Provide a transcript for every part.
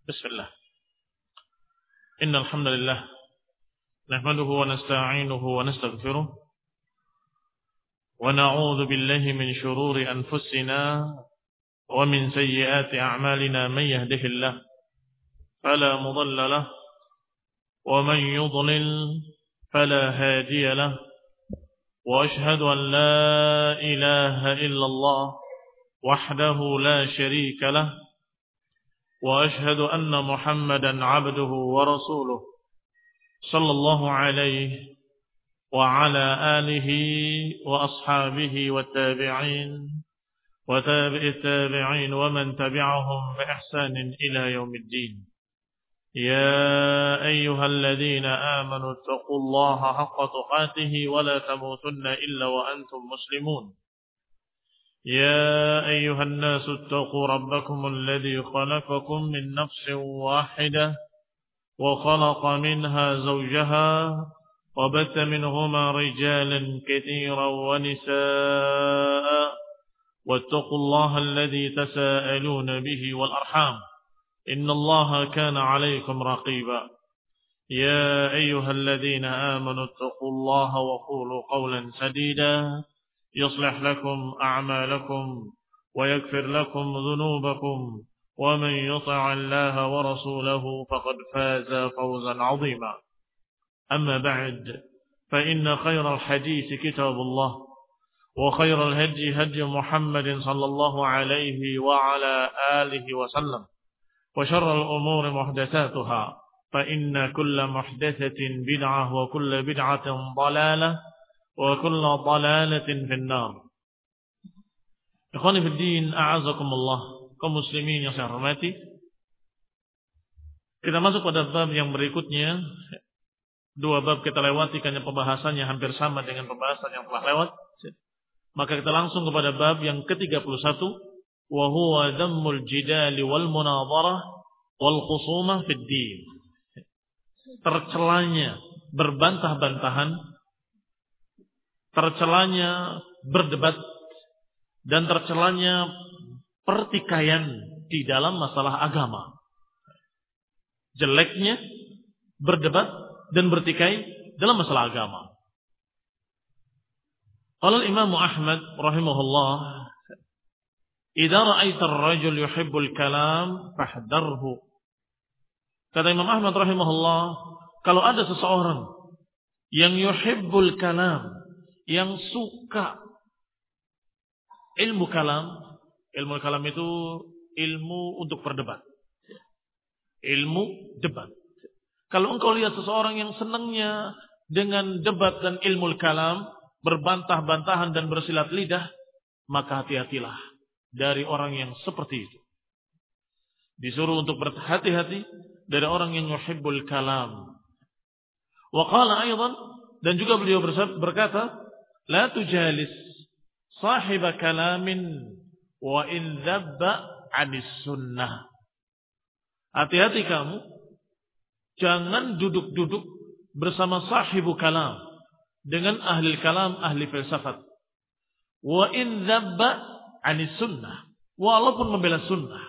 Bismillah. Innal hamdalillah nahmaduhu wa nasta'inuhu wa nastaghfiruh wa na'udzu billahi min shururi anfusina wa min sayyiati a'malina man yahdihillahu fala mudilla lahu wa man yudlil fala hadiya lahu wa ashhadu an la ilaha illallah wahdahu la sharika lahu وأشهد أن محمدا عبده ورسوله صلى الله عليه وعلى آله وأصحابه والتابعين وتابع التابعين ومن تبعهم بإحسان إلى يوم الدين يا أيها الذين آمنوا اتقوا الله حق تقاته ولا تموتن إلا وأنتم مسلمون يا أيها الناس اتقوا ربكم الذي خلقكم من نفس واحدة وخلق منها زوجها وبث منهما رجالا كثيرا ونساء واتقوا الله الذي تساءلون به والأرحام إن الله كان عليكم رقيبا يا أيها الذين آمنوا اتقوا الله وقولوا قولا سديدا يصلح لكم أعمالكم ويغفر لكم ذنوبكم ومن يطع الله ورسوله فقد فاز فوزا عظيما أما بعد فإن خير الحديث كتاب الله وخير الهدي هدي محمد صلى الله عليه وعلى آله وسلم وشر الأمور محدثاتها فإن كل محدثة بدعة وكل بدعة ضلالة وكل ضلالة في النار. Ikhwani fi din, a'azakumullah, kaum muslimin yang saya hormati. Kita masuk pada bab yang berikutnya. Dua bab kita lewati karena pembahasannya hampir sama dengan pembahasan yang telah lewat. Maka kita langsung kepada bab yang ke-31, wa huwa dhammul jidali wal munadharah wal khusumah fid din. Tercelanya berbantah-bantahan, tercelanya berdebat, dan tercelanya pertikaian di dalam masalah agama. Jeleknya berdebat dan bertikai dalam masalah agama. Qala Imam Ahmad rahimahullah, "Idza ra'aita ar-rajul yuhibbul kalam fahdharhu." Kata Imam Ahmad rahimahullah, kalau ada seseorang yang yuhibbul kalam, yang suka ilmu kalam itu ilmu untuk berdebat, ilmu debat. Kalau engkau lihat seseorang yang senangnya dengan debat dan ilmu kalam, berbantah-bantahan dan bersilat lidah, maka hati-hatilah dari orang yang seperti itu. Disuruh untuk berhati-hati dari orang yang yuhibbul kalam. Wa qala aidan, dan juga beliau berkata, la tujalis sahiba kalamin wa in dhabba 'anis sunnah. Hati-hati kamu, jangan duduk-duduk bersama sahibu kalam, dengan ahli kalam, ahli filsafat. Wa in dhabba 'anis sunnah, walaupun membela sunnah.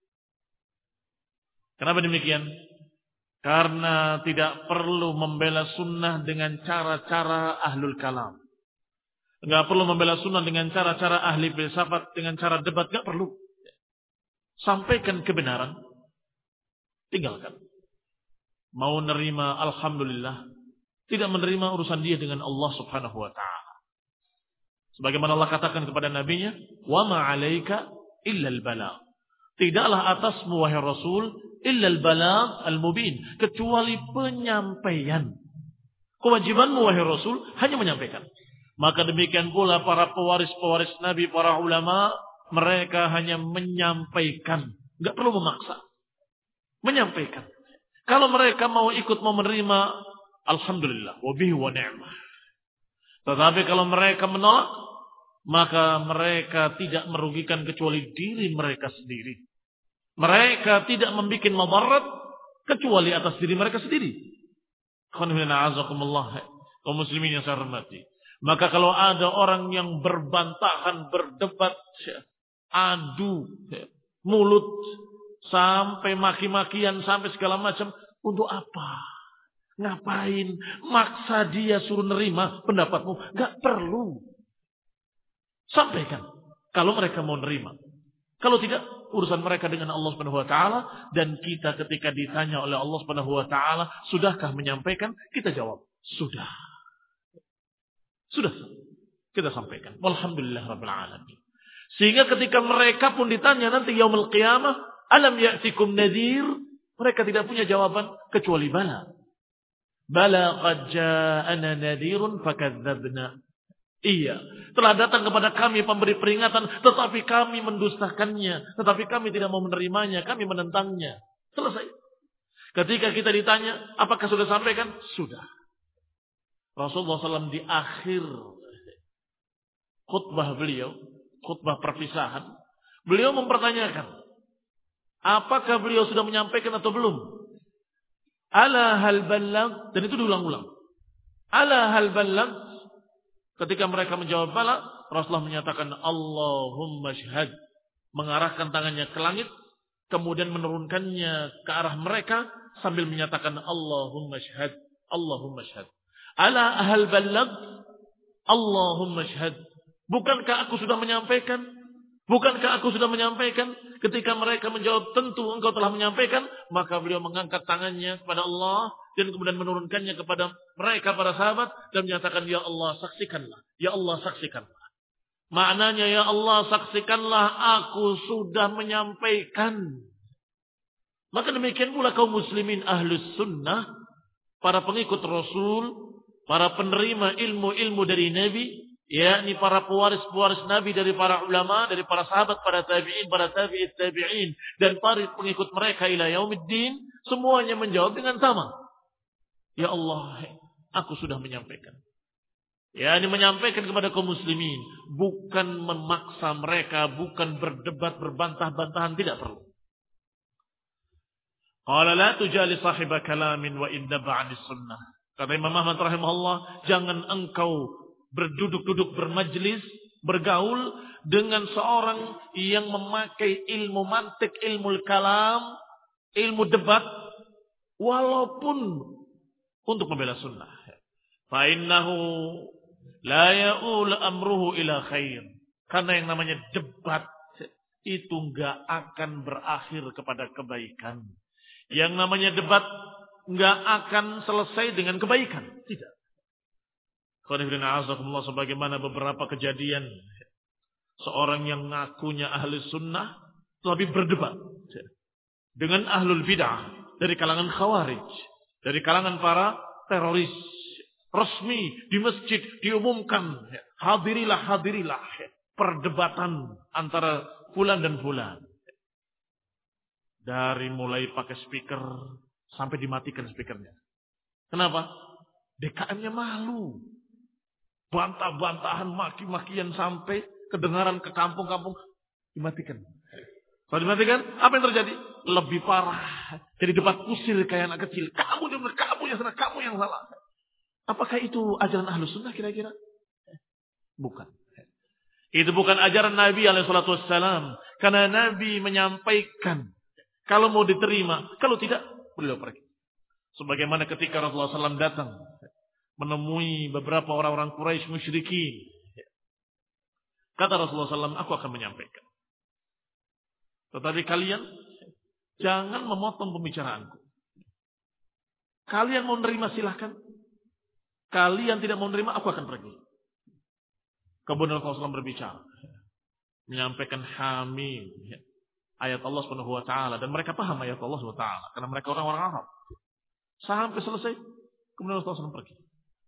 Kenapa demikian? Karena tidak perlu membela sunnah dengan cara-cara ahlul kalam. Enggak perlu membela sunnah dengan cara-cara ahli filsafat, dengan cara debat, enggak perlu. Sampaikan kebenaran, tinggalkan. Mau nerima, alhamdulillah. Tidak menerima, urusan dia dengan Allah subhanahu wa ta'ala. Sebagaimana Allah katakan kepada nabinya, wa ma 'alaika illa al-balagh. Tidaklah atasmu wahai Rasul illa al-balagh al-mubin, kecuali penyampaian. Kewajibanmu wahai Rasul hanya menyampaikan. Maka demikian pula para pewaris-pewaris Nabi, para ulama, mereka hanya menyampaikan, enggak perlu memaksa. Menyampaikan. Kalau mereka mau ikut, mau menerima, alhamdulillah, wa bihi wa ni'mah. Tetapi kalau mereka menolak, maka mereka tidak merugikan kecuali diri mereka sendiri. Mereka tidak membuat madarat kecuali atas diri mereka sendiri. Kaum muslimin yang saya hormati. Maka kalau ada orang yang berbantahan, berdebat, adu mulut sampai maki-makian, sampai segala macam. Untuk apa? Ngapain? Maksa dia suruh nerima pendapatmu. Gak perlu. Sampaikan. Kalau mereka mau nerima. Kalau tidak, urusan mereka dengan Allah Subhanahu wa taala, dan kita ketika ditanya oleh Allah Subhanahu wa taala, sudahkah menyampaikan? Kita jawab, sudah. Sudah. Kita sampaikan. Walhamdulillahirabbil alamin. Sehingga ketika mereka pun ditanya nanti yaumul qiyamah, alam ya'tikum nadhir? Mereka tidak punya jawaban kecuali bala. Bala qad ja'ana nadhirun fakadzdzabna. Iya, telah datang kepada kami pemberi peringatan, tetapi kami mendustakannya, tetapi kami tidak mau menerimanya, kami menentangnya. Selesai. Ketika kita ditanya, apakah sudah sampaikan? Sudah. Rasulullah SAW di akhir khutbah beliau, khutbah perpisahan, beliau mempertanyakan, apakah beliau sudah menyampaikan atau belum? Ala hal balagh, dan itu diulang-ulang. Ala hal balagh. Ketika mereka menjawab bala, Rasulullah menyatakan Allahumma syhad, mengarahkan tangannya ke langit, kemudian menurunkannya ke arah mereka sambil menyatakan Allahumma syhad, Allahumma syhad. Ala ahal balagh, Allahumma syhad. Bukankah aku sudah menyampaikan? Bukankah aku sudah menyampaikan? Ketika mereka menjawab tentu engkau telah menyampaikan, maka beliau mengangkat tangannya kepada Allah dan kemudian menurunkannya kepada mereka para sahabat dan menyatakan, ya Allah saksikanlah, ya Allah saksikanlah. Maknanya, ya Allah saksikanlah aku sudah menyampaikan. Maka demikian pula kaum muslimin ahlus sunnah, para pengikut Rasul, para penerima ilmu-ilmu dari Nabi, yakni para pewaris-pewaris Nabi dari para ulama, dari para sahabat, para tabi'in, para tabi'it tabi'in, dan para pengikut mereka ila yaumiddin, semuanya menjawab dengan sama. Ya Allah, aku sudah menyampaikan. Ya, ini menyampaikan kepada kaum muslimin, bukan memaksa mereka, bukan berdebat, berbantah-bantahan, tidak perlu. Qala la tujali sahiba kalamin wa inda ba'dis sunnah. Kata Imam Ahmad rahimahullah, jangan engkau berduduk-duduk bermajlis, bergaul dengan seorang yang memakai ilmu mantik, ilmu kalam, ilmu debat, walaupun untuk membela sunnah. Fa innahu la ya'ul amruhu ila khair. Karena yang namanya debat itu enggak akan berakhir kepada kebaikan. Yang namanya debat enggak akan selesai dengan kebaikan. Tidak. Sebagaimana beberapa kejadian seorang yang ngakunya ahli sunnah lebih berdebat dengan ahlul bid'ah dari kalangan khawarij, dari kalangan para teroris. Resmi di masjid diumumkan, hadirilah perdebatan antara fulan dan fulan. Dari mulai pakai speaker sampai dimatikan speakernya. Kenapa? DKM-nya malu. Bantah-bantahan, maki-makian sampai kedengaran ke kampung-kampung, dimatikan. Kalau dimatikan, apa yang terjadi? Lebih parah. Jadi debat kusir kayak anak kecil. Kamu yang benar, kamu yang salah, kamu yang salah. Apakah itu ajaran Ahlus Sunnah kira-kira? Bukan. Itu bukan ajaran Nabi SAW. Karena Nabi menyampaikan. Kalau mau diterima, kalau tidak, beliau pergi. Sebagaimana ketika Rasulullah SAW datang menemui beberapa orang-orang Quraisy musyrikin. Kata Rasulullah SAW, aku akan menyampaikan. Tetapi kalian jangan memotong pembicaraanku. Kalian mau menerima silahkan. Kalian tidak mau menerima, aku akan pergi. Kemudian Rasulullah SAW berbicara. Menyampaikan hamim. Ayat Allah Subhanahu wa ta'ala. Dan mereka paham ayat Allah Subhanahu wa ta'ala. Karena mereka orang-orang Arab. Sampai selesai. Kemudian Rasulullah SAW pergi.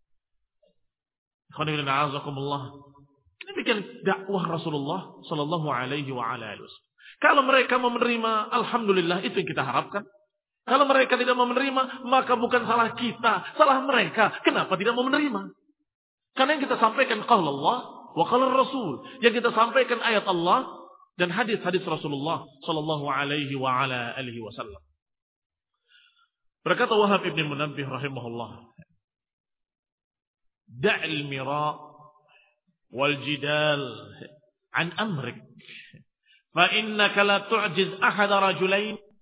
Demikian dakwah Rasulullah sallallahu alaihi wa ala alihi wasallam. Kalau mereka mau menerima, alhamdulillah, itu yang kita harapkan. Kalau mereka tidak mau menerima, maka bukan salah kita, salah mereka. Kenapa tidak mau menerima? Karena yang kita sampaikan qaul Allah wa qaul Rasul. Yang kita sampaikan ayat Allah dan hadis-hadis Rasulullah sallallahu alaihi wa ala alihi wasallam. Berkata Wahab ibn Munabbih rahimahullah, da'il mira wal jidal an amrik fa innaka la tu'jiz ahad rajulain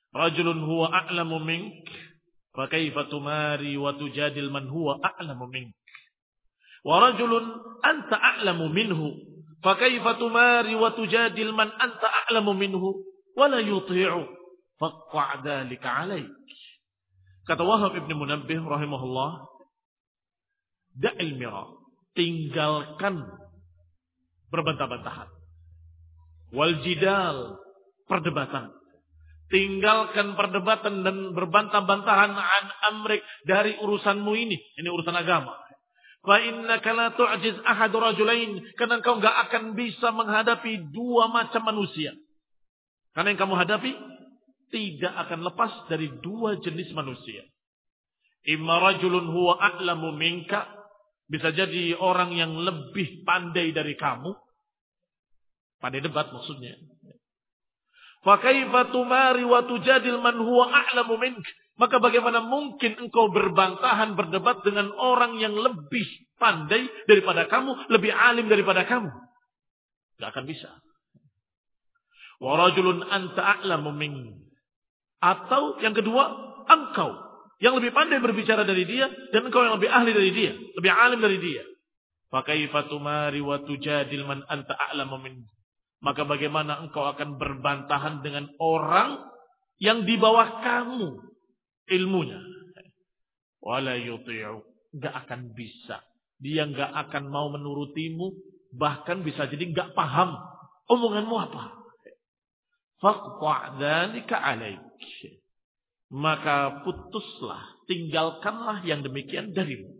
rajulun huwa a'lamu mink, fa kaifa tumari wa tujadil man huwa a'lamu mink. Wa rajulun anta a'lamu minhu, fa kaifa tumari wa tujadil man anta a'lamu minhu wa la yuti'u faqta' dzalika 'alaik. Kata Wahab Ibn Munabbih rahimahullah, da'il mira, tinggalkan berbantah-bantahan. Wal jidal, perdebatan. Tinggalkan perdebatan dan berbantah-bantahan an amrik, dari urusanmu ini urusan agama. Fa innaka la tu'jiz ahad rajulain, karena engkau enggak akan bisa menghadapi dua macam manusia. Karena yang kamu hadapi tidak akan lepas dari dua jenis manusia. Imma rajulun huwa a'lamu minka, bisa jadi orang yang lebih pandai dari kamu. Pandai debat maksudnya. Fa kaifa tumari wa tujadil man huwa a'lamu mink? Maka bagaimana mungkin engkau berbantahan, berdebat dengan orang yang lebih pandai daripada kamu, lebih alim daripada kamu? Tidak akan bisa. Wa rajulun anta a'lamu mink. Atau yang kedua, engkau yang lebih pandai berbicara dari dia, dan engkau yang lebih ahli dari dia, lebih alim dari dia. Fa kaifa tumari wa tujadil man anta a'lamu mink? Maka bagaimana engkau akan berbantahan dengan orang yang di bawah kamu ilmunya? Wala yuti'u, enggak akan bisa. Dia enggak akan mau menurutimu, bahkan bisa jadi enggak paham omonganmu apa. Faqta' dzalika 'alaik. Maka putuslah, tinggalkanlah yang demikian darimu.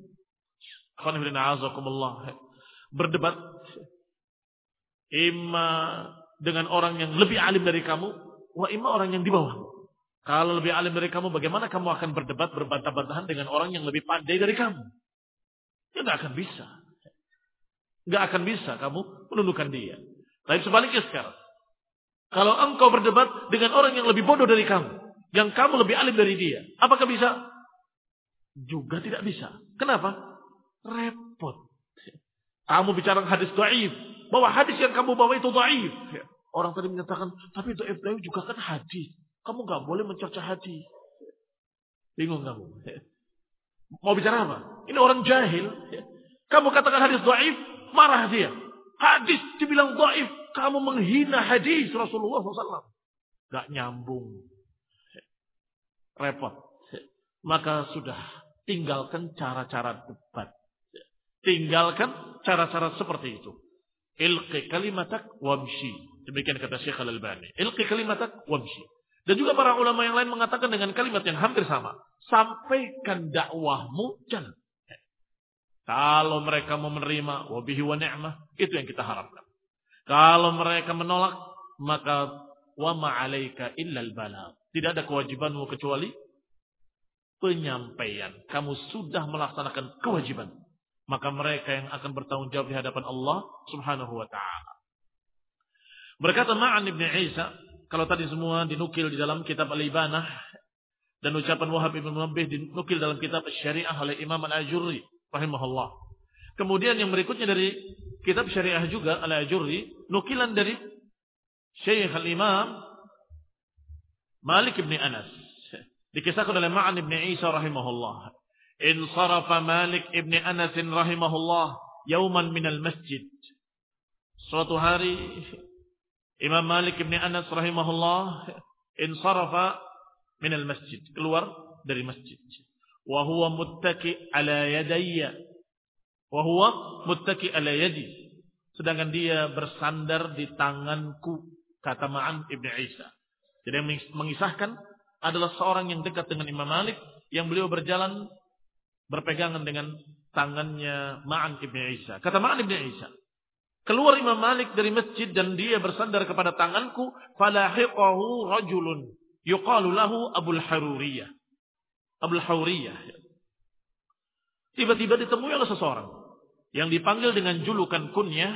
Berdebat imma dengan orang yang lebih alim dari kamu, wa imma orang yang di bawah. Kalau lebih alim dari kamu, bagaimana kamu akan berdebat, berbantah-bantahan dengan orang yang lebih pandai dari kamu? Ya nggak akan bisa. Nggak akan bisa kamu menundukkan dia. Tapi sebaliknya sekarang, kalau engkau berdebat dengan orang yang lebih bodoh dari kamu, yang kamu lebih alim dari dia, apakah bisa? Juga tidak bisa. Kenapa? Repot. Kamu bicara hadis dhaif, bahwa hadis yang kamu bawa itu dhaif. Orang tadi menyatakan, tapi dhaif juga kan hadis. Kamu nggak boleh mencerca hadis. Bingung kamu. Mau bicara apa? Ini orang jahil. Kamu katakan hadis dhaif, marah dia. Hadis dibilang dhaif, kamu menghina hadis Rasulullah SAW. Gak nyambung. Repot. Maka sudah, tinggalkan cara-cara debat. Tinggalkan cara-cara seperti itu. Ilqi kalimatak wamshi. Demikian kata Syekh Al-Albani. Ilqi kalimatak wamshi. Dan juga para ulama yang lain mengatakan dengan kalimat yang hampir sama. Sampaikan dakwahmu, jalan. Kalau mereka mau menerima, wabihi wa ni'mah, itu yang kita harapkan. Kalau mereka menolak, maka wa ma'alaika illal balagh. Tidak ada kewajibanmu kecuali penyampaian. Kamu sudah melaksanakan kewajiban. Maka mereka yang akan bertanggung jawab di hadapan Allah Subhanahu wa ta'ala. Berkata Ma'an Ibn Isa, kalau tadi semua dinukil di dalam kitab Al-Ibanah, dan ucapan Wahab Ibn Munabbih dinukil dalam kitab Syariah oleh Imam Al-Ajurri rahimahullah. Kemudian yang berikutnya dari kitab Syariah juga Al-Ajurri, nukilan dari Syekh Al-Imam Malik Ibn Anas, dikisahkan oleh Ma'an Ibn Isa rahimahullah. Insarafa Malik Ibn Anas rahimahullah yauman minal masjid. Suatu hari Imam Malik Ibn Anas rahimahullah insarafa minal masjid, keluar dari masjid. Wa huwa muttaki ala yadayya. Wa huwa muttaki ala yadi. Sedangkan dia bersandar di tanganku, kata Ma'an Ibn Isa. Jadi yang mengisahkan adalah seorang yang dekat dengan Imam Malik, yang beliau berjalan berpegangan dengan tangannya Ma'an Ibn Isa. Kata Ma'an Ibn Isa, keluar Imam Malik dari masjid dan dia bersandar kepada tanganku, falahiqahu rajulun yuqalu lahu Abul Haruriyah. Abul Haruriyah. Tiba-tiba ditemui oleh seseorang yang dipanggil dengan julukan kunyah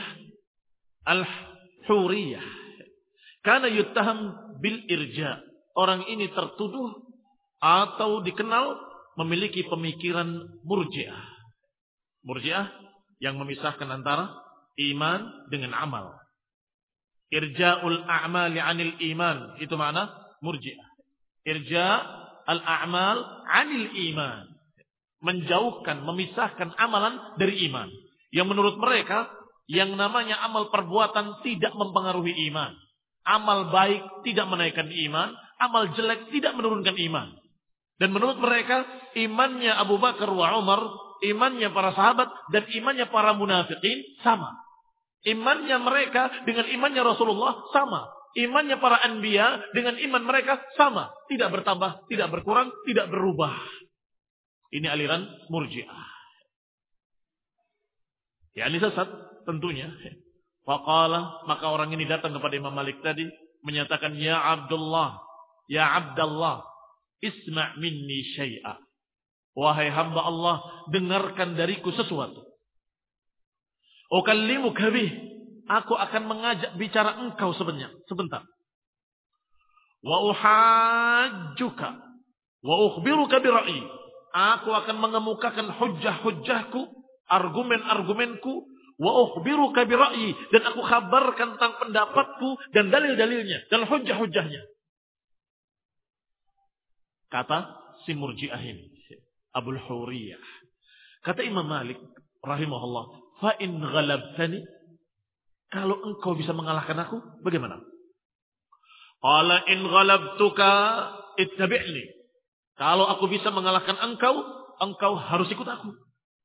Al-Huriyah. Karena yuttaham bil irja. Orang ini tertuduh atau dikenal memiliki pemikiran murji'ah. Murji'ah yang memisahkan antara iman dengan amal. Irja'ul a'mali 'anil iman, itu makna murji'ah. Irja al-a'mal 'anil iman. Menjauhkan, memisahkan amalan dari iman. Yang menurut mereka, yang namanya amal perbuatan tidak mempengaruhi iman. Amal baik tidak menaikkan iman. Amal jelek tidak menurunkan iman. Dan menurut mereka, imannya Abu Bakar wa Umar, imannya para sahabat, dan imannya para munafikin sama. Imannya mereka dengan imannya Rasulullah sama. Imannya para anbiya dengan iman mereka sama. Tidak bertambah, tidak berkurang, tidak berubah. Ini aliran Murji'ah. Ya, ini sesat tentunya. Faqala, maka orang ini datang kepada Imam Malik tadi menyatakan, ya Abdullah, isma' minni syai'a. Wahai hamba Allah, dengarkan dariku sesuatu. Ukallimuka bih, aku akan mengajak bicara engkau sebentar. Wa uhajjuka wa ukhbiruka bi ra'yi. Aku akan mengemukakan hujjah-hujjahku, argumen-argumenku, wa ukhbiruka bi ra'yi, dan aku kabarkan tentang pendapatku dan dalil-dalilnya dan hujjah-hujjahnya. Kata si Murji'ah ini, Abul Huriyah. Kata Imam Malik rahimahullah, fa in ghalabtani, kalau engkau bisa mengalahkan aku, bagaimana? Qala in ghalabtuka ittabi'ni. Kalau aku bisa mengalahkan engkau harus ikut aku.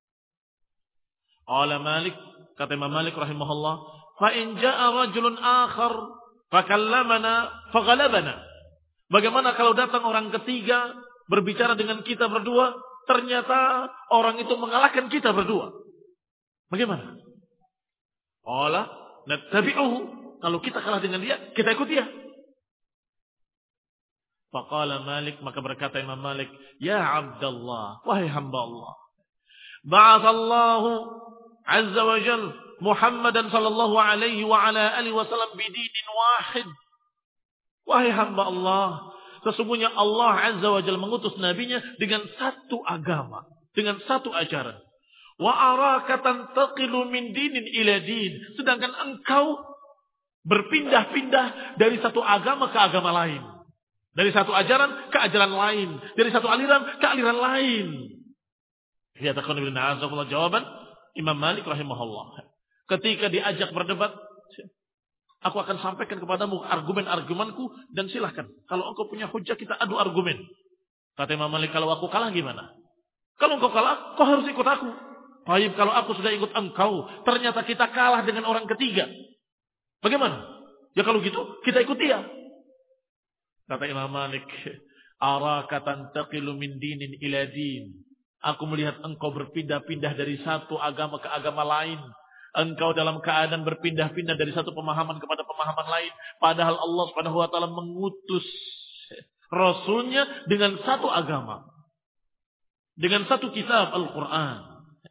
Qala Malik, kata Imam Malik rahimahullah, fa in jaa rajulun akhar fakallamana faghalabana. Bagaimana kalau datang orang ketiga berbicara dengan kita berdua, ternyata orang itu mengalahkan kita berdua? Bagaimana? Qala nattabi'uhu. Kalau kita kalah dengan dia, kita ikut dia. Faqala Malik, maka berkata Imam Malik, ya Abdullah, wahai hamba Allah, ba'athallahu azza wa jalla Muhammadan sallallahu alaihi wa ala alihi wasallam bidinin wahid. Wahai hamba Allah, sesungguhnya Allah azza wa jalla mengutus nabinya dengan satu agama, dengan satu ajaran. Wa araka tantaqilu min dinin ila din, sedangkan engkau berpindah-pindah dari satu agama ke agama lain. Dari satu ajaran ke ajaran lain. Dari satu aliran ke aliran lain. Lihatkan ibn Azzaqullah jawaban Imam Malik rahimahullah. Ketika diajak berdebat, aku akan sampaikan kepadamu argumen-argumenku dan silahkan. Kalau engkau punya hujah, kita adu argumen. Kata Imam Malik, kalau aku kalah gimana? Kalau engkau kalah, kau harus ikut aku. Baik, kalau aku sudah ikut engkau, ternyata kita kalah dengan orang ketiga. Bagaimana? Ya kalau gitu, kita ikut dia. Kata Imam Malik, araka tantaqilu min dinin ila din. Aku melihat engkau berpindah-pindah dari satu agama ke agama lain. Engkau dalam keadaan berpindah-pindah dari satu pemahaman kepada pemahaman lain. Padahal Allah Subhanahu wa taala mengutus Rasulnya dengan satu agama. Dengan satu kitab Al-Quran.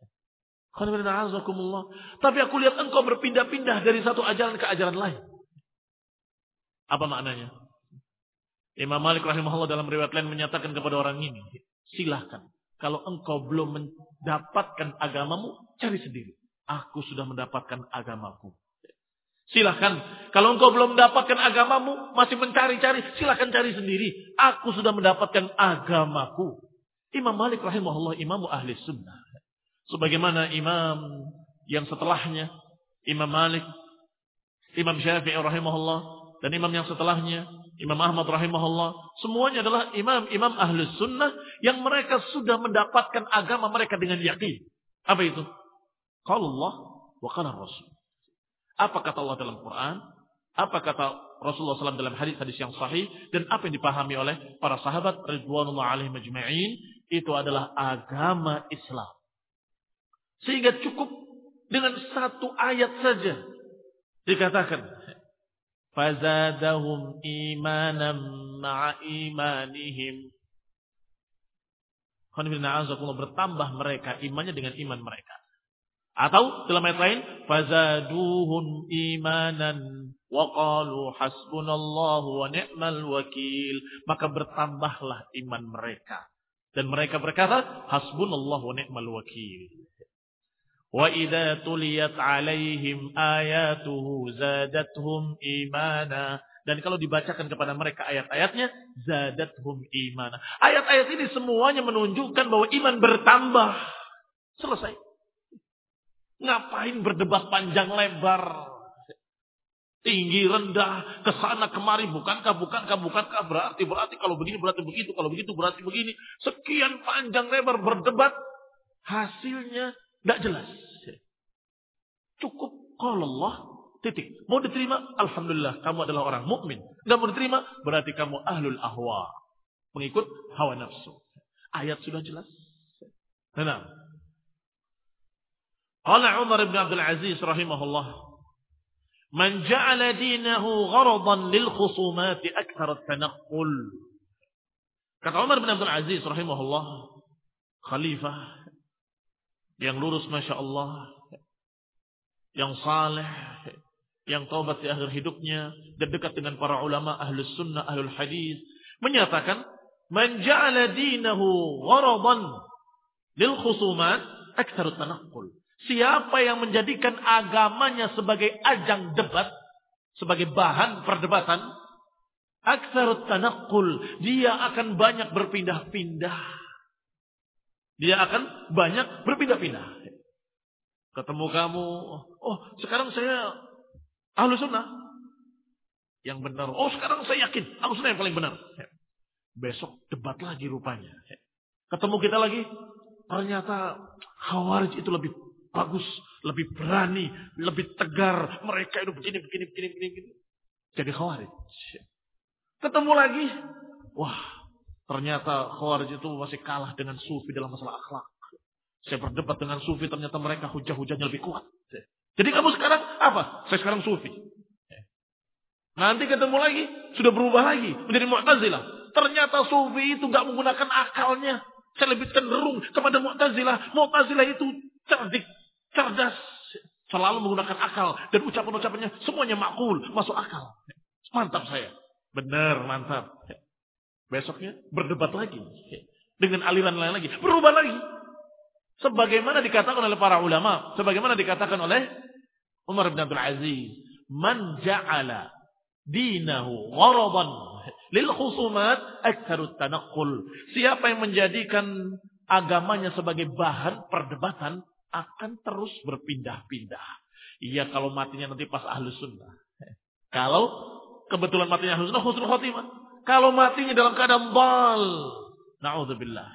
Tapi aku lihat engkau berpindah-pindah dari satu ajaran ke ajaran lain. Apa maknanya? Imam Malik rahimahullah dalam riwayat lain menyatakan kepada orang ini, silahkan. Kalau engkau belum mendapatkan agamamu, cari sendiri. Aku sudah mendapatkan agamaku. Silahkan. Kalau engkau belum mendapatkan agamamu, masih mencari-cari, silahkan cari sendiri. Aku sudah mendapatkan agamaku. Imam Malik rahimahullah, imamu ahli sunnah. Sebagaimana imam yang setelahnya, Imam Malik, Imam Syafi'i rahimahullah, dan imam yang setelahnya, Imam Ahmad rahimahullah, semuanya adalah imam-imam ahlus sunnah yang mereka sudah mendapatkan agama mereka dengan yakin. Apa itu? Qala Allah wa qala Rasul. Apa kata Allah dalam Quran? Apa kata Rasulullah SAW dalam hadis-hadis yang sahih? Dan apa yang dipahami oleh para sahabat ridwanullah alaihim ajma'in? Itu adalah agama Islam. Sehingga cukup dengan satu ayat saja dikatakan, fazadahum imanan ma'a imanihim. Bertambah mereka imannya dengan iman mereka. Atau dalam ayat lain, fazaduhum imanan wa qalu hasbunallahu wa ni'mal wakil. Maka bertambahlah iman mereka. Dan mereka berkata, hasbunallahu wa ni'mal wakil. Wa idza tuliyat 'alaihim ayatuhu zadatuhum imana. Dan kalau dibacakan kepada mereka ayat-ayatnya, zadathum imana. Ayat-ayat ini semuanya menunjukkan bahwa iman bertambah. Selesai. Ngapain berdebat panjang lebar? Tinggi, rendah, kesana kemari, bukankah, berarti kalau begini, berarti begitu, kalau begitu, berarti begini. Sekian panjang lebar berdebat, hasilnya tidak jelas. Cukup qala Allah, titik. Mau diterima, alhamdulillah, kamu adalah orang mukmin. Enggak mau diterima, berarti kamu ahlul ahwa. Mengikut hawa nafsu. Ayat sudah jelas. Nah. Qala Umar bin Abdul Aziz rahimahullah, "Man ja'ala dinahu gharadan lil khusumati akthar at-tanaqqul." Kata Umar bin Abdul Aziz rahimahullah, khalifah yang lurus Masya Allah, yang saleh, yang taubat di akhir hidupnya, dan dekat dengan para ulama ahlus sunnah, ahlul hadis, menyatakan, "Man ja'ala dinahu gharadan lil khusumat akthar at-tanaqqul." Siapa yang menjadikan agamanya sebagai ajang debat, sebagai bahan perdebatan, aktsarut tanaqqul, dia akan banyak berpindah-pindah. Dia akan banyak berpindah-pindah. Ketemu kamu, oh sekarang saya ahlu sunnah yang benar. Oh sekarang saya yakin ahlu sunnah yang paling benar. Besok debat lagi rupanya. Ketemu kita lagi, ternyata Khawarij itu lebih bagus, lebih berani, lebih tegar. Mereka itu begini. Jadi Khawarij. Ketemu lagi, wah ternyata Khawarij itu masih kalah dengan Sufi dalam masalah akhlak. Saya berdebat dengan Sufi, ternyata mereka hujah-hujahnya lebih kuat. Jadi kamu sekarang apa? Saya sekarang Sufi. Nanti ketemu lagi, sudah berubah lagi menjadi Mu'tazilah. Ternyata Sufi itu gak menggunakan akalnya. Saya lebih cenderung kepada Mu'tazilah. Mu'tazilah itu cerdas, selalu menggunakan akal, dan ucapan-ucapannya semuanya makul, masuk akal. Mantap saya. Benar, mantap. Besoknya berdebat lagi dengan aliran lain lagi, berubah lagi. Sebagaimana dikatakan oleh para ulama, sebagaimana dikatakan oleh Umar bin Abdul Aziz, "Man ja'ala dinahu gharadan lil khusumat aktsarut tanaqqul." Siapa yang menjadikan agamanya sebagai bahan perdebatan akan terus berpindah-pindah. Iya kalau matinya nanti pas ahlu sunnah. Kalau kebetulan matinya ahlu sunnah, husnul khotimah. Kalau matinya dalam keadaan dal, na'udzubillah.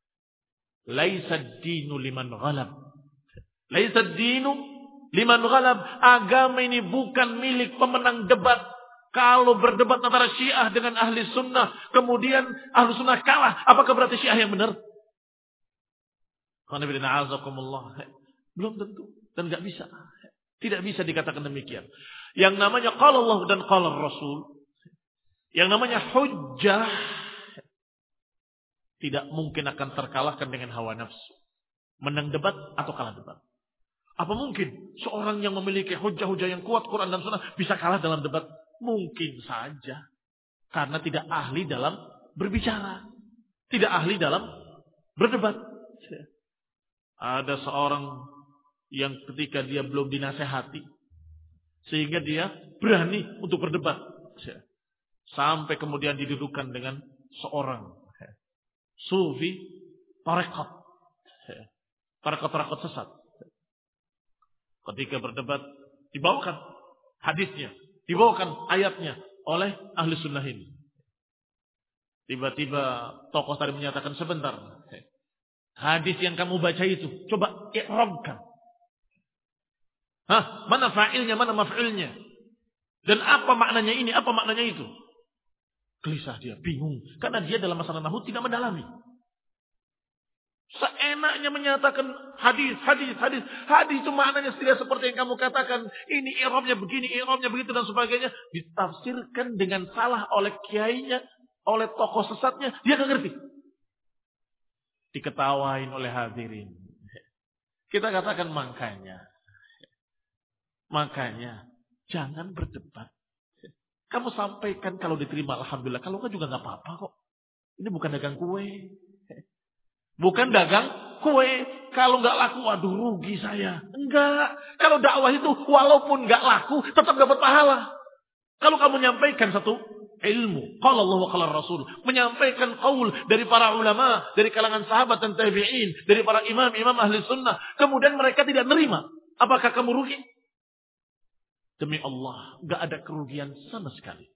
Laisa ad-dinu liman ghalab. Laisa ad-dinu liman ghalab. Agama ini bukan milik pemenang debat. Kalau berdebat antara Syiah dengan ahli sunnah, kemudian ahlu sunnah kalah, apakah berarti Syiah yang benar? Belum tentu. Dan gak bisa. Tidak bisa dikatakan demikian. Yang namanya qala Allah dan qala Rasul, yang namanya hujjah, tidak mungkin akan terkalahkan dengan hawa nafsu. Menang debat atau kalah debat. Apa mungkin seorang yang memiliki hujjah-hujjah yang kuat, Quran dan Sunnah, bisa kalah dalam debat? Mungkin saja. Karena tidak ahli dalam berbicara. Tidak ahli dalam berdebat. Ada seorang yang ketika dia belum dinasehati, sehingga dia berani untuk berdebat. Sampai kemudian didudukan dengan seorang Sufi tarekat. Tarekat sesat. Ketika berdebat, dibawakan hadisnya, dibawakan ayatnya oleh ahli sunnah ini. Tiba-tiba tokoh tadi menyatakan, sebentar. Hadis yang kamu baca itu, coba i'rabkan. Mana fa'ilnya, mana maf'ilnya? Dan apa maknanya ini, apa maknanya itu? Gelisah dia, bingung. Karena dia dalam masalah nahwu tidak mendalami. Seenaknya menyatakan hadis. Hadis itu maknanya tidak seperti yang kamu katakan. Ini i'rabnya begini, i'rabnya begitu dan sebagainya. Ditafsirkan dengan salah oleh kiainya, oleh tokoh sesatnya. Dia nggak ngerti. Diketawain oleh hadirin. Kita katakan makanya jangan berdebat. Kamu sampaikan kalau diterima alhamdulillah, kalau enggak juga enggak apa-apa kok. Ini bukan dagang kue. Bukan dagang kue. Kalau enggak laku, waduh rugi saya. Enggak. Kalau dakwah itu walaupun enggak laku tetap dapat pahala. Kalau kamu menyampaikan satu ilmu, qala Allah wa qala Rasul, menyampaikan qaul dari para ulama, dari kalangan sahabat dan tabi'in, dari para imam-imam ahli sunnah, kemudian mereka tidak menerima, apakah kamu rugi? Demi Allah, enggak ada kerugian sama sekali.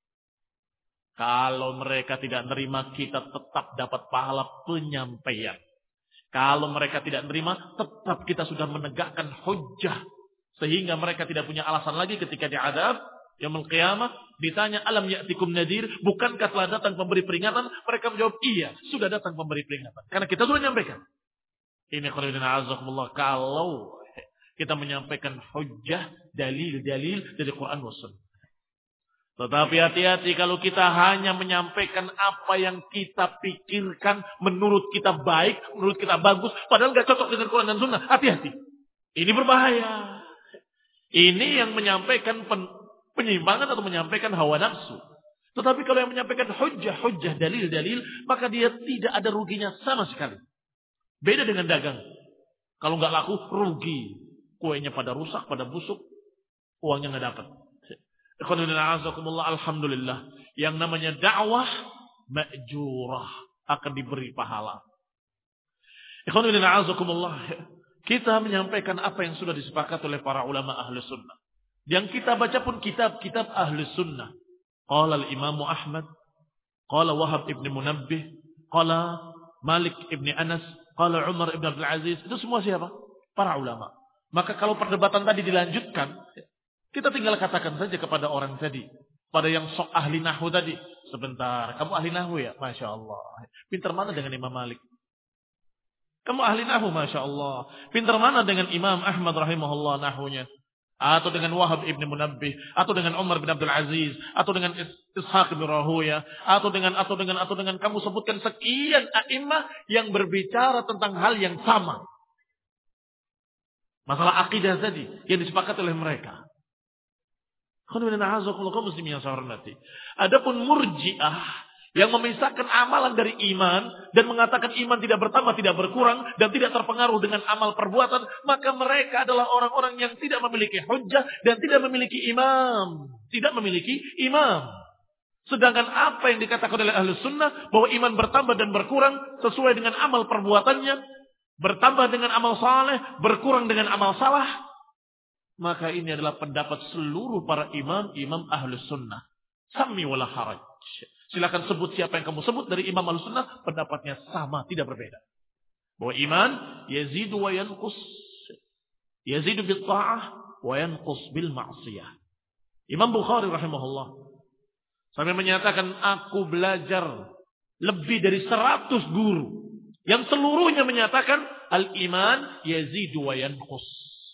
Kalau mereka tidak menerima, kita tetap dapat pahala penyampaian. Kalau mereka tidak menerima, tetap kita sudah menegakkan hujjah. Sehingga mereka tidak punya alasan lagi ketika diadab. Yaumul qiyamah, ditanya, alam ya'tikum nadir, bukankah telah datang pemberi peringatan? Mereka menjawab, iya, sudah datang pemberi peringatan. Karena kita sudah menyampaikan. Ini azakumullah, kalau kita menyampaikan hujjah, dalil-dalil dari Quran wa Sunnah. Tetapi hati-hati kalau kita hanya menyampaikan apa yang kita pikirkan menurut kita baik, menurut kita bagus, padahal nggak cocok dengan Quran dan Sunnah. Hati-hati. Ini berbahaya. Ini yang menyampaikan penyimpangan atau menyampaikan hawa nafsu. Tetapi kalau yang menyampaikan hujjah, dalil-dalil, maka dia tidak ada ruginya sama sekali. Beda dengan dagang. Kalau nggak laku, rugi. Kuenya pada rusak, pada busuk, uangnya nggak dapat. Alhamdulillah, yang namanya dakwah ma'jurah, akan diberi pahala. Kita menyampaikan apa yang sudah disepakati oleh para ulama ahli sunnah. Yang kita baca pun kitab-kitab ahli sunnah. Qala al-Imam Ahmad, qala Wahab ibn Munabbih, qala Malik ibn Anas, qala Umar ibn Abdul Aziz. Itu semua siapa? Para ulama. Maka kalau perdebatan tadi dilanjutkan, kita tinggal katakan saja kepada orang tadi, pada yang sok ahli nahwu tadi, sebentar, kamu ahli nahwu ya? Masya Allah. Pintar mana dengan Imam Malik? Kamu ahli nahwu, Masya Allah. Pintar mana dengan Imam Ahmad rahimahullah nahwunya? Atau dengan Wahab ibn Munabbih, atau dengan Umar bin Abdul Aziz, atau dengan Ishaq bin Rahuya, atau dengan kamu sebutkan sekian a'immah yang berbicara tentang hal yang sama. Masalah akidah tadi yang disepakati oleh mereka. Adapun murji'ah yang memisahkan amalan dari iman dan mengatakan iman tidak bertambah, tidak berkurang dan tidak terpengaruh dengan amal perbuatan, maka mereka adalah orang-orang yang tidak memiliki hujjah dan tidak memiliki imam. Tidak memiliki imam. Sedangkan apa yang dikatakan oleh Ahlus Sunnah bahwa iman bertambah dan berkurang sesuai dengan amal perbuatannya, bertambah dengan amal saleh, berkurang dengan amal salah, maka ini adalah pendapat seluruh para imam Ahlus Sunnah. Sami wala haraj. Silakan sebut siapa yang kamu sebut dari imam Ahlus Sunnah, pendapatnya sama, tidak berbeda. Bahwa iman yazidu wa yanqus. Yazidu bil ta'ah wa yanqus bil ma'siyah. Imam Bukhari rahimahullah sampai menyatakan, aku belajar lebih dari 100 guru yang seluruhnya menyatakan al-iman yazidu wa yanqus.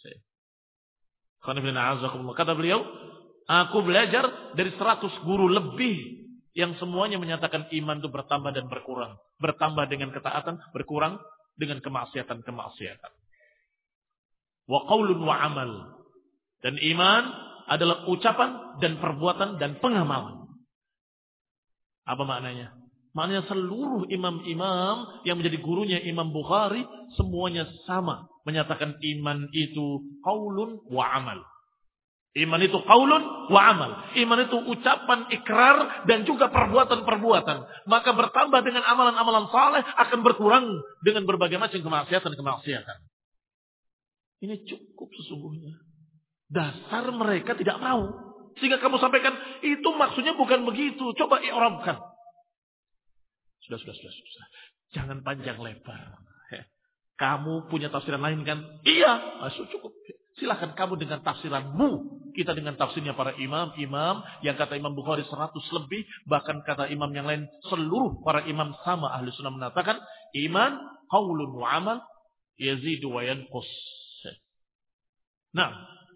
Kata beliau, aku belajar dari 100 guru lebih yang semuanya menyatakan iman itu bertambah dan berkurang. Bertambah dengan ketaatan, berkurang dengan kemaksiatan. Wa qaulun wa amal. Dan iman adalah ucapan dan perbuatan dan pengamalan. Apa maknanya? Maknanya seluruh imam-imam yang menjadi gurunya Imam Bukhari semuanya sama. Menyatakan iman itu qaulun wa amal. Iman itu qaulun wa amal. Iman itu ucapan, ikrar dan juga perbuatan-perbuatan. Maka bertambah dengan amalan-amalan saleh, akan berkurang dengan berbagai macam kemaksiatan. Ini cukup sesungguhnya. Dasar mereka tidak mau. Sehingga kamu sampaikan, itu maksudnya bukan begitu. Coba i'rabkan. Sudah. Jangan panjang lebar. Kamu punya tafsiran lain kan? Iya, cukup. Silahkan kamu dengan tafsiranmu. Kita dengan tafsirnya para imam yang kata Imam Bukhari 100 lebih. Bahkan kata imam yang lain, seluruh para imam sama ahli sunnah mengatakan, iman, qaulun wa amal, yazidu wa yanqus. Nah,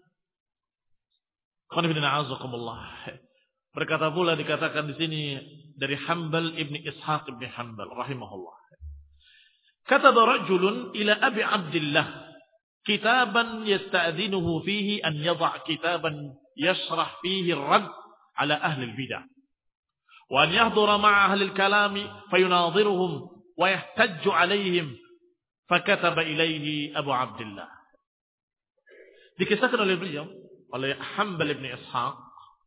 berkata pula dikatakan di sini dari Hanbal ibni Ishaq ibni Hanbal rahimahullah. Kataba rajulun ila Abi Abdillah kitaban yasta'dhinuhu fihi an yadha' kitaban yashrah fihi ar-radd ala ahli al-bidah wa an yahdura ma'a ahli al-kalam fayunadhiruhum wa yahtajju alayhim fakataba ilayhi Abu Abdillah. Dikisahkan oleh beliau oleh Hanbal ibn Ishaq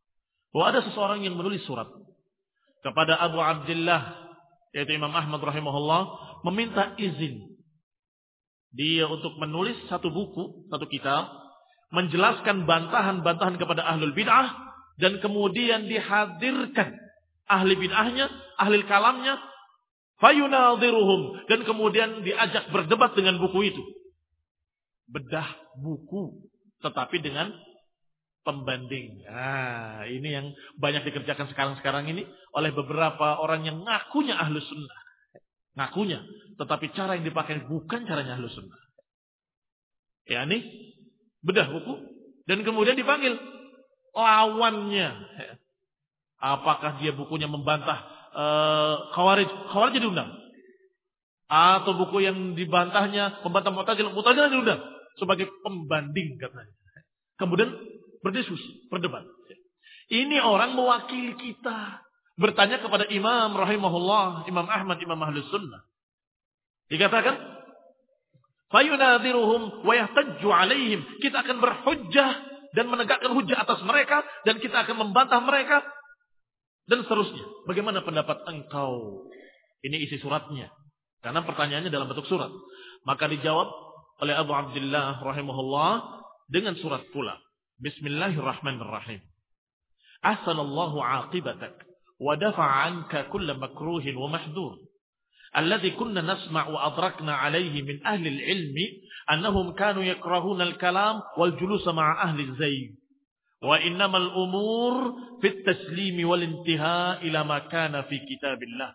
bahwa ada seseorang yang menulis surat kepada Abu Abdullah, yaitu Imam Ahmad rahimahullah, meminta izin dia untuk menulis satu buku, satu kitab, menjelaskan bantahan-bantahan kepada ahlul bid'ah, dan kemudian dihadirkan ahli bid'ahnya, ahli kalamnya, fayunadhiruhum, dan kemudian diajak berdebat dengan buku itu. Bedah buku, tetapi dengan pembanding. Nah, ini yang banyak dikerjakan sekarang ini oleh beberapa orang yang ngakunya ahlus sunnah. Ngakunya, tetapi cara yang dipakai bukan caranya ahlus sunnah. Ya, ini bedah buku dan kemudian dipanggil lawannya. Apakah dia bukunya membantah Khawarij? Khawarij diundang. Atau buku yang dibantahnya membantah Mu'tazilah, Mu'tazilah diundang sebagai pembanding katanya. Kemudian berdiskusi, berdebat. Ini orang mewakili kita. Bertanya kepada Imam rahimahullah, Imam Ahmad, Imam Ahlus Sunnah. Dikatakan, fayunadhiruhum wa yahtajju alaihim. Kita akan berhujjah dan menegakkan hujjah atas mereka, dan kita akan membantah mereka, dan seterusnya. Bagaimana pendapat engkau? Ini isi suratnya. Karena pertanyaannya dalam bentuk surat. Maka dijawab oleh Abu Abdullah rahimahullah dengan surat pula. Bismillahirrahmanirrahim. Ahsanallahu aqibatak wa dafa'a anka kulla makruhin wa mahdur. Alladhi kunna nasma' wa adrakna alayhi min ahli al-ilmi annahum kanu yakrahuna al-kalam wal julus ma'a ahli al-zayg. Wa innamal umur fit taslimi wal intiha ila ma kana fi kitabillah.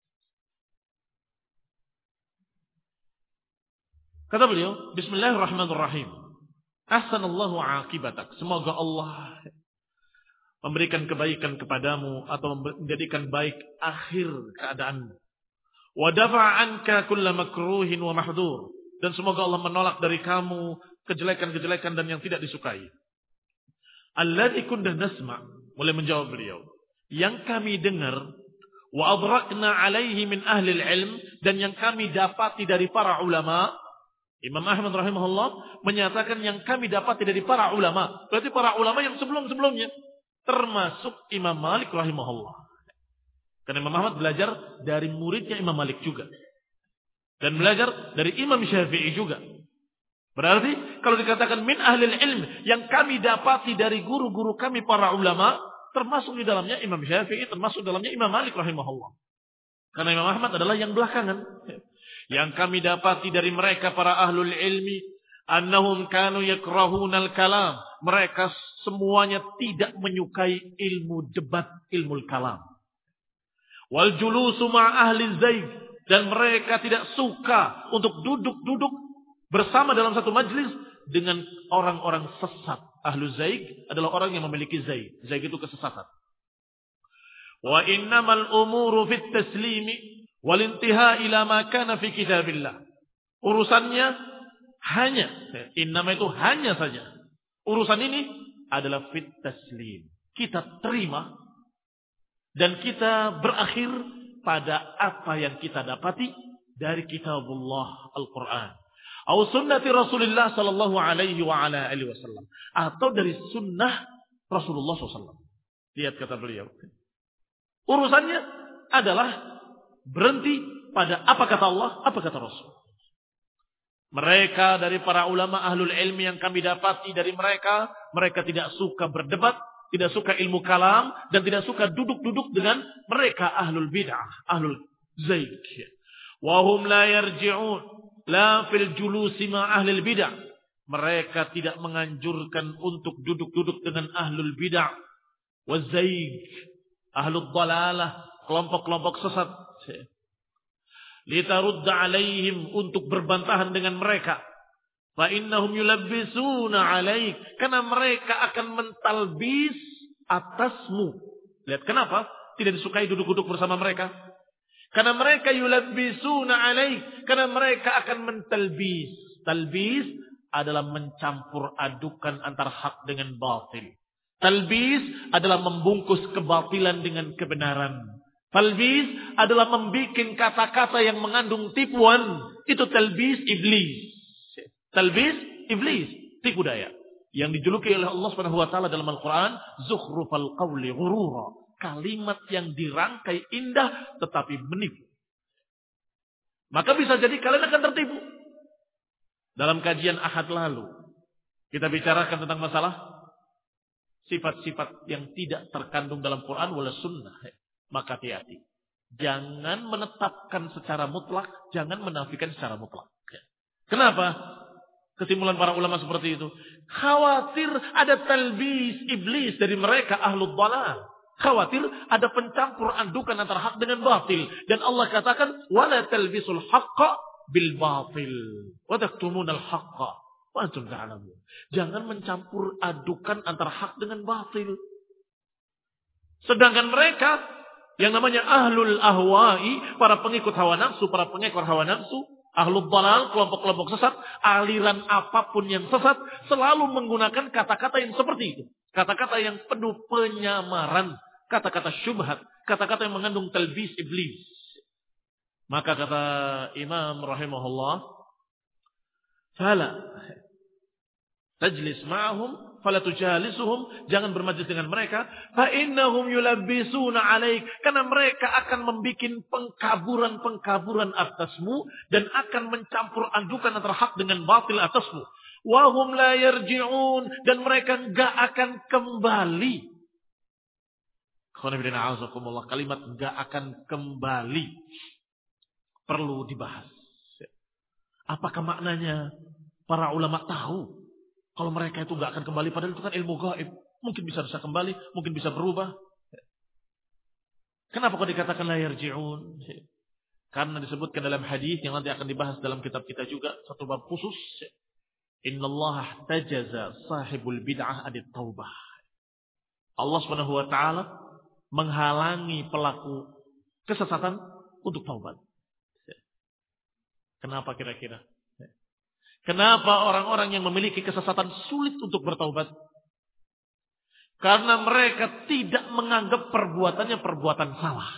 Kata beliau, Bismillahirrahmanirrahim. Ahsanallahu aqibatak. Semoga Allah memberikan kebaikan kepadamu atau menjadikan baik akhir keadaanmu. Wa dafa'a anka kulla makruhin wa mahdur. Dan semoga Allah menolak dari kamu kejelekan-kejelekan dan yang tidak disukai. Alladzi kunna nasma', mulai menjawab beliau, yang kami dengar, wa adrakna alaihi min ahli ilm, dan yang kami dapati dari para ulama. Imam Ahmad rahimahullah menyatakan yang kami dapati dari para ulama. Berarti para ulama yang sebelum-sebelumnya. Termasuk Imam Malik rahimahullah. Karena Imam Ahmad belajar dari muridnya Imam Malik juga. Dan belajar dari Imam Syafi'i juga. Berarti kalau dikatakan min ahlil ilm, yang kami dapati dari guru-guru kami para ulama, termasuk di dalamnya Imam Syafi'i, termasuk dalamnya Imam Malik rahimahullah. Karena Imam Ahmad adalah yang belakangan. Yang kami dapati dari mereka para ahlul ilmi, annahum kanu yakrahunal kalam. Mereka semuanya tidak menyukai ilmu debat, ilmu kalam. Wal julusu ma ahli zaig, dan mereka tidak suka untuk duduk-duduk bersama dalam satu majlis dengan orang-orang sesat. Ahlu zaig adalah orang yang memiliki zaig. Zaig itu kesesatan. Wa innamal umuru fit taslimi wal intiha ila ma kana fi kitabillah. Urusannya hanya, innama itu hanya saja. Urusan ini adalah fit taslim. Kita terima dan kita berakhir pada apa yang kita dapati dari kitabullah Al-Quran. Atau sunnati Rasulullah sallallahu alaihi wa ala alihi wasallam. Atau dari sunnah Rasulullah SAW. Lihat kata beliau. Urusannya adalah berhenti pada apa kata Allah, apa kata Rasul. Mereka dari para ulama ahlul ilmi yang kami dapati dari mereka, mereka tidak suka berdebat, tidak suka ilmu kalam, dan tidak suka duduk-duduk dengan mereka ahlul bid'ah, ahlul zaig. Wa hum la yarji'un la fil julusi ma ahlul bid'ah. Mereka tidak menganjurkan untuk duduk-duduk dengan ahlul bid'ah wa zaig, ahlul dalalah, kelompok-kelompok sesat. Litarudda alaihim, untuk berbantahan dengan mereka. Fa innahum yulabbisuna alaik, karena mereka akan mentalbis atasmu. Lihat kenapa tidak disukai duduk-duduk bersama mereka? Karena mereka yulabbisuna alaik, karena mereka akan mentalbis. Talbis adalah mencampur adukan antara hak dengan batil. Talbis adalah membungkus kebatilan dengan kebenaran. Talbis adalah membuat kata-kata yang mengandung tipuan. Itu talbis iblis. Talbis iblis, tipu daya. Yang dijuluki oleh Allah Subhanahu wa taala dalam Al-Qur'an, zukhrufal qawli ghurura. Kalimat yang dirangkai indah tetapi menipu. Maka bisa jadi kalian akan tertipu. Dalam kajian Ahad lalu, kita bicarakan tentang masalah sifat-sifat yang tidak terkandung dalam Quran wala sunnah. Maka hati-hati. Jangan menetapkan secara mutlak, jangan menafikan secara mutlak. Kenapa? Kesimpulan para ulama seperti itu. Khawatir ada talbis iblis dari mereka ahlul dhalal. Khawatir ada pencampur andukan antara hak dengan batil. Dan Allah katakan, wala talbisul haqqa bil batil. Wa taktumunal haqqa. Wa antum ta'lamun. Jangan mencampur adukan antara hak dengan batil. Sedangkan mereka, yang namanya ahlul ahwa'i, para pengikut hawa nafsu, para pengekor hawa nafsu, ahlul dhalal, kelompok-kelompok sesat, aliran apapun yang sesat, selalu menggunakan kata-kata yang seperti itu. Kata-kata yang penuh penyamaran, kata-kata syubhat, kata-kata yang mengandung talbis iblis. Maka kata Imam rahimahullah, fala tajlis ma'ahum, fala tujalisuhum, jangan bermajlis dengan mereka, fa innahum yulabbisuna 'alaik, karena mereka akan membikin pengkaburan-pengkaburan atasmu dan akan mencampur adukan antara hak dengan batil atasmu. Wa hum la yarji'un, dan mereka enggak akan kembali. Kalimat enggak akan kembali perlu dibahas. Apakah maknanya? Para ulama tahu kalau mereka itu enggak akan kembali, padahal itu kan ilmu gaib. Mungkin bisa kembali, mungkin bisa berubah. Kenapa kok dikatakan la yarji'un? Karena disebutkan dalam hadis yang nanti akan dibahas dalam kitab kita juga, satu bab khusus. Innallaha tajaza sahibul bid'ah adit taubah. Allah Subhanahu wa taala menghalangi pelaku kesesatan untuk taubat. Kenapa kira-kira? Kenapa orang-orang yang memiliki kesesatan sulit untuk bertaubat? Karena mereka tidak menganggap perbuatannya perbuatan salah.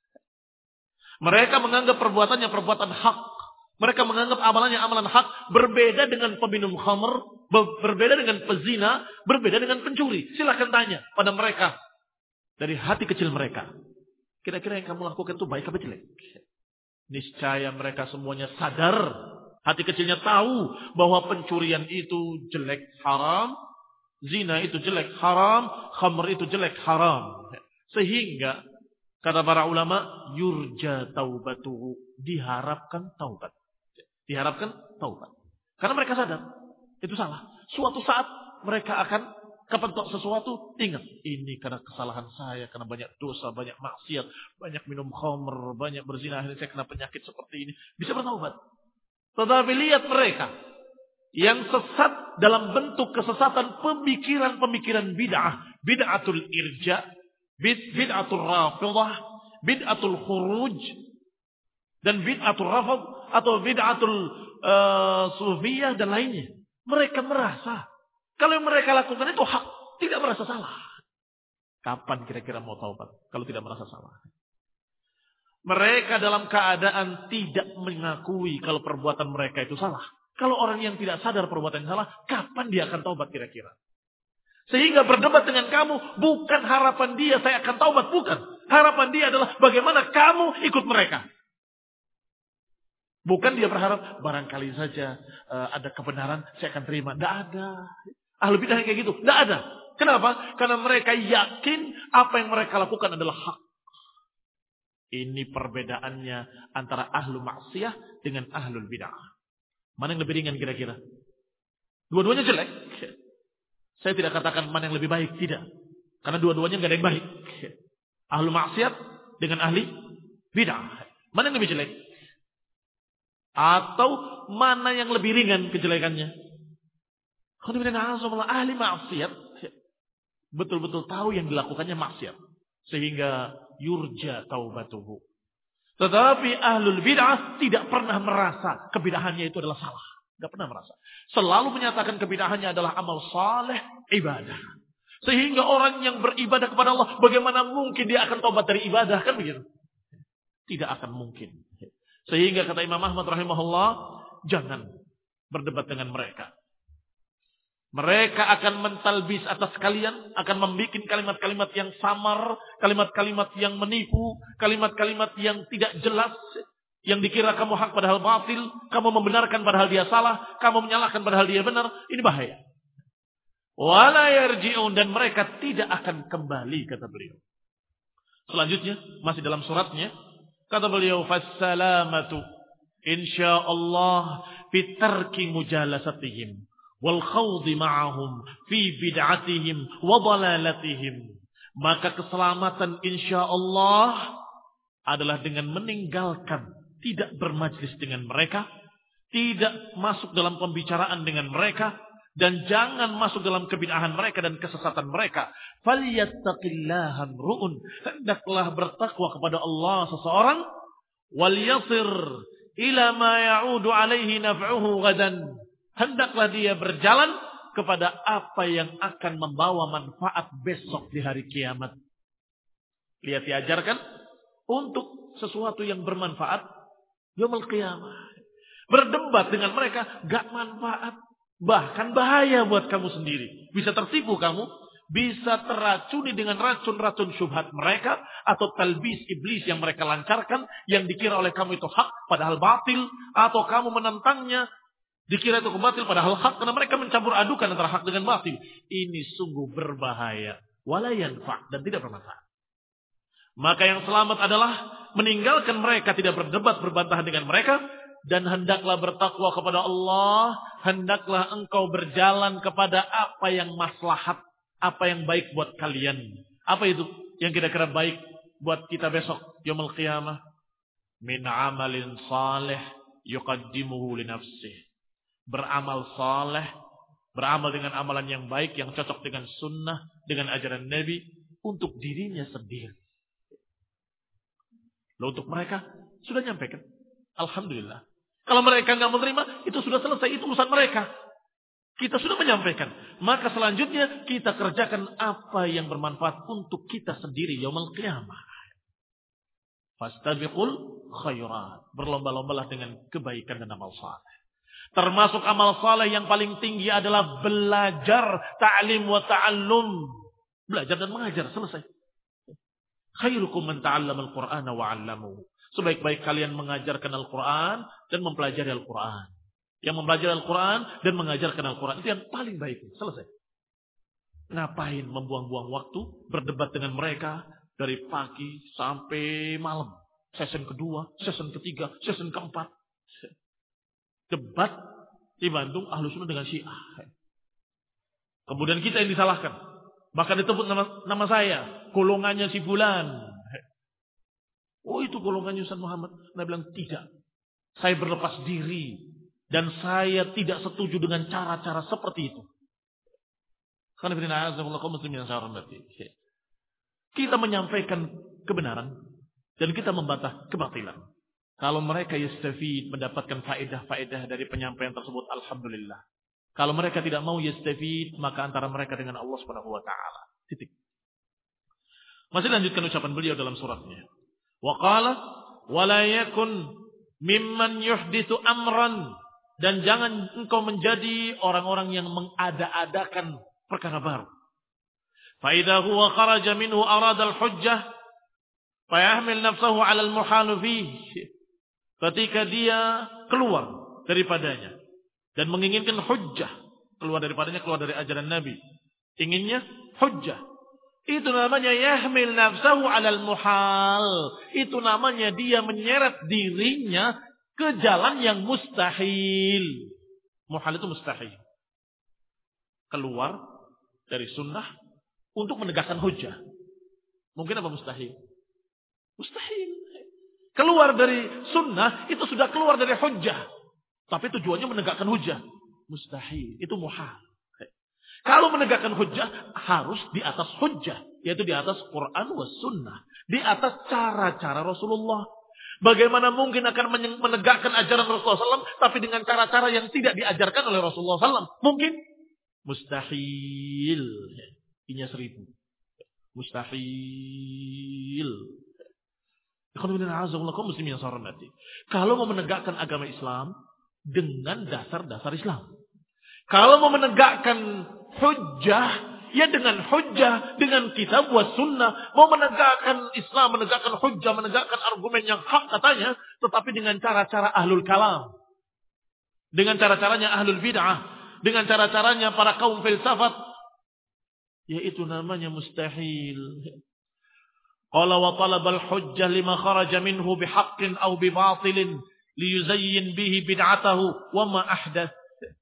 Mereka menganggap perbuatannya perbuatan hak. Mereka menganggap amalannya amalan hak. Berbeda dengan peminum khamr, berbeda dengan pezina, berbeda dengan pencuri. Silakan tanya pada mereka. Dari hati kecil mereka. Kira-kira yang kamu lakukan itu baik atau jelek? Niscaya mereka semuanya sadar. Hati kecilnya tahu bahwa pencurian itu jelek haram, zina itu jelek haram, khamr itu jelek haram. Sehingga kata para ulama, yurja taubatuhu, diharapkan taubat. Diharapkan taubat. Karena mereka sadar itu salah. Suatu saat mereka akan kepentok sesuatu, ingat ini karena kesalahan saya, karena banyak dosa, banyak maksiat, banyak minum khamr, banyak berzina, akhirnya saya kena penyakit seperti ini. Bisa bertaubat. Tetapi lihat mereka yang sesat dalam bentuk kesesatan pemikiran-pemikiran bid'ah, bid'atul irja, bid'atul rafidah, bid'atul khuruj, dan bid'atul rafad atau bid'atul sufiyah dan lainnya. Mereka merasa kalau yang mereka lakukan itu hak, tidak merasa salah. Kapan kira-kira mau taubat kalau tidak merasa salah? Mereka dalam keadaan tidak mengakui kalau perbuatan mereka itu salah. Kalau orang yang tidak sadar perbuatan salah, kapan dia akan taubat kira-kira? Sehingga berdebat dengan kamu, bukan harapan dia saya akan taubat, bukan. Harapan dia adalah bagaimana kamu ikut mereka. Bukan dia berharap barangkali saja ada kebenaran, saya akan terima. Tidak ada. Ahlul bidah kayak gitu. Tidak ada. Kenapa? Karena mereka yakin apa yang mereka lakukan adalah hak. Ini perbedaannya antara ahlu maksiyah dengan ahlul bidah. Mana yang lebih ringan kira-kira? Dua-duanya jelek. Saya tidak katakan mana yang lebih baik. Tidak. Karena dua-duanya nggak ada yang baik. Ahlu maksiat dengan ahli bidah. Mana yang lebih jelek? Atau mana yang lebih ringan kejelekannya? Ahli maksiat betul-betul tahu yang dilakukannya maksiat. Sehingga yurja taubatuhu. Tetapi ahlul bid'ah tidak pernah merasa kebidahannya itu adalah salah. Tidak pernah merasa. Selalu menyatakan kebidahannya adalah amal saleh, ibadah. Sehingga orang yang beribadah kepada Allah, bagaimana mungkin dia akan taubat dari ibadah? Kan begitu? Tidak akan mungkin. Sehingga kata Imam Ahmad rahimahullah, jangan berdebat dengan mereka. Mereka akan mentalbis atas kalian, akan membuat kalimat-kalimat yang samar, kalimat-kalimat yang menipu, kalimat-kalimat yang tidak jelas, yang dikira kamu hak padahal batil, kamu membenarkan padahal dia salah, kamu menyalahkan padahal dia benar. Ini bahaya. Wala yarji'un, dan mereka tidak akan kembali, kata beliau. Selanjutnya, masih dalam suratnya, kata beliau, fassalamatu insyaallah fitarki mujalasatihim wal khawdi ma'ahum fi bid'atihim wa dalalatihim. Maka keselamatan insyaallah adalah dengan meninggalkan, tidak bermajlis dengan mereka, tidak masuk dalam pembicaraan dengan mereka, dan jangan masuk dalam kebid'ahan mereka dan kesesatan mereka. Falyattaqillaha ru'un, hendaklah bertakwa kepada Allah seseorang, wal yasir ila ma ya'udu alaihi naf'uhu gadan, hendaklah dia berjalan kepada apa yang akan membawa manfaat besok di hari kiamat. Lihat, diajarkan untuk sesuatu yang bermanfaat yaumul qiyamah. Berdebat dengan mereka gak manfaat, bahkan bahaya buat kamu sendiri. Bisa tertipu kamu, bisa teracuni dengan racun-racun syubhat mereka, atau talbis iblis yang mereka lancarkan, yang dikira oleh kamu itu hak padahal batil, atau kamu menentangnya dikira itu batil padahal hak, karena mereka mencampur adukan antara hak dengan batil. Ini sungguh berbahaya, wala yanfa', dan tidak bermanfaat. Maka yang selamat adalah meninggalkan mereka, tidak berdebat berbantah dengan mereka, dan hendaklah bertakwa kepada Allah, hendaklah engkau berjalan kepada apa yang maslahat, apa yang baik buat kalian. Apa itu yang kira-kira baik buat kita besok yaumul qiyamah? Min amalin salih yuqaddimuhu li nafsihi. Beramal saleh, beramal dengan amalan yang baik, yang cocok dengan sunnah, dengan ajaran Nabi, untuk dirinya sendiri. Lalu untuk mereka, sudah nyampaikan. Alhamdulillah. Kalau mereka nggak menerima, itu sudah selesai, itu urusan mereka. Kita sudah menyampaikan. Maka selanjutnya, kita kerjakan apa yang bermanfaat untuk kita sendiri, yaumul qiyamah. Fastabiqul khairat. Berlomba-lombalah dengan kebaikan dan amal saleh. Termasuk amal saleh yang paling tinggi adalah belajar, ta'lim wa ta'allum. Belajar dan mengajar, selesai. Khairukum man ta'allama al-Qur'ana wa 'allamahu. Sebaik-baik kalian mengajarkan Al-Qur'an dan mempelajari Al-Qur'an. Yang mempelajari Al-Quran dan mengajarkan Al-Quran, itu yang paling baik. Selesai. Ngapain membuang-buang waktu berdebat dengan mereka dari pagi sampai malam. Session kedua, session ketiga, session keempat. Debat di Bandung Ahlus Sunnah dengan Syiah. Kemudian kita yang disalahkan. Bahkan disebut nama saya, golongannya si Bulan. Oh, itu golongannya Ustaz Muhammad. Nah, bilang tidak. Saya berlepas diri dan saya tidak setuju dengan cara-cara seperti itu. Kita menyampaikan kebenaran dan kita membantah kebatilan. Kalau mereka yastafid, mendapatkan faedah-faedah dari penyampaian tersebut, alhamdulillah. Kalau mereka tidak mau yastafid, maka antara mereka dengan Allah Subhanahu wa taala. Titik. Masih lanjutkan ucapan beliau dalam suratnya. Wa qala wa la yakun mimman yuhditsu amran, dan jangan engkau menjadi orang-orang yang mengada-adakan perkara baru. Fa idza huwa kharaja minhu arada al-hujjah fa yahmil nafsahu 'ala al-muhal fihi. Ketika dia keluar daripadanya dan menginginkan hujjah, keluar daripadanya, keluar dari ajaran Nabi, inginnya hujjah, itu namanya yahmil nafsahu 'alal muhal. Itu namanya dia menyeret dirinya ke jalan yang mustahil. Muhal itu mustahil. Keluar dari sunnah untuk menegakkan hujjah. Mungkin apa mustahil? Mustahil. Keluar dari sunnah itu sudah keluar dari hujjah. Tapi tujuannya menegakkan hujjah. Mustahil. Itu muhal. Kalau menegakkan hujjah harus di atas hujjah. Yaitu di atas Quran wa sunnah. Di atas cara-cara Rasulullah. Bagaimana mungkin akan menegakkan ajaran Rasulullah SAW tapi dengan cara-cara yang tidak diajarkan oleh Rasulullah SAW? Mungkin? Mustahil. Inya 1000. Mustahil. Kalau mau menegakkan agama Islam dengan dasar-dasar Islam. Kalau mau menegakkan hujjah, ya dengan hujjah, dengan kitab wa sunnah. Mau menegakkan Islam, menegakkan hujjah, menegakkan argumen yang hak katanya, tetapi dengan cara-cara ahlul kalam. Dengan cara-caranya ahlul bid'ah. Dengan cara-caranya para kaum filsafat. Yaitu namanya mustahil. Qala wa talabal hujjah lima kharaja minhu bihaqqin aw bibatilin liyuzayyin bihi bid'atahu wa ma ahdath.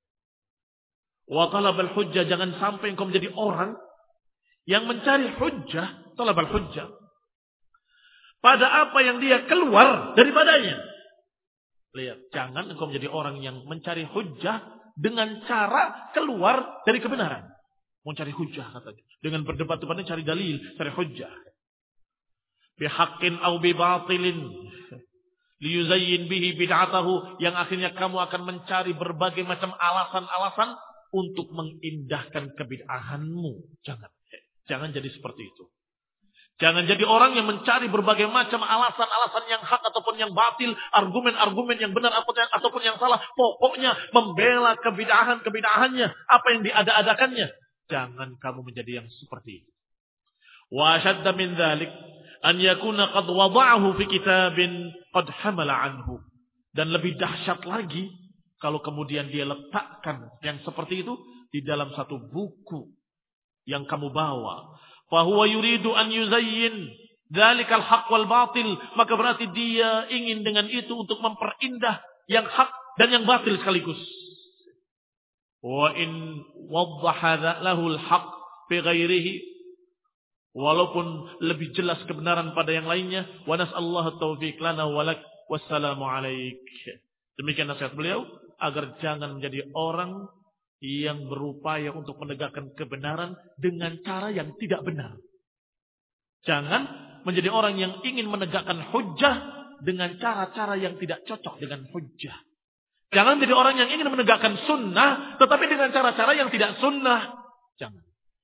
Wa talabal hujjah, jangan sampai engkau menjadi orang yang mencari hujjah, talabal hujjah, pada apa yang dia keluar daripadanya. Lihat, jangan engkau menjadi orang yang mencari hujjah dengan cara keluar dari kebenaran. Mencari hujjah katanya. Dengan berdebat-debatnya cari dalil, cari hujjah. Bihaqqin aw bibatilin liyuzayyin bihi bid'atahu, yang akhirnya kamu akan mencari berbagai macam alasan-alasan untuk mengindahkan kebid'ahanmu. Jangan jadi seperti itu. Jangan jadi orang yang mencari berbagai macam alasan-alasan yang hak ataupun yang batil, argumen-argumen yang benar ataupun yang salah. Pokoknya membela kebid'ahannya, apa yang diada-adakannya. Jangan kamu menjadi yang seperti itu. Wa ashadda min dzalik an yakuna qad wada'ahu fi kitabin qad hamala anhu. Dan lebih dahsyat lagi kalau kemudian dia letakkan yang seperti itu di dalam satu buku yang kamu bawa. Fahuwa yuridu an yuzayyin dzalikal haqq wal batil. Maka berarti dia ingin dengan itu untuk memperindah yang hak dan yang batil sekaligus. Wa in waddaha lahu al haqq fi ghairihi, walaupun lebih jelas kebenaran pada yang lainnya. Wa nas'allahu taufiq lana wa lak. Wassalamu alaik. Demikian nasihat beliau, agar jangan menjadi orang yang berupaya untuk menegakkan kebenaran dengan cara yang tidak benar. Jangan menjadi orang yang ingin menegakkan hujjah dengan cara-cara yang tidak cocok dengan hujjah. Jangan menjadi orang yang ingin menegakkan sunnah, tetapi dengan cara-cara yang tidak sunnah. Jangan.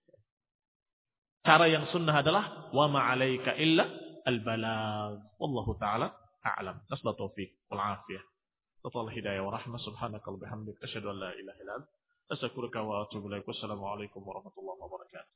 Cara yang sunnah adalah wa ma'alaika illa al-balagh. Wallahu ta'ala a'lam. Nasbah taufiq wal afiyah. Total hidayah wa rahmah. Subhanaka wa bihamdika asyhadu an la ilaha illa anta astaghfiruka wa atubu ilaik. Wassalamu alaikum warahmatullahi wabarakatuh.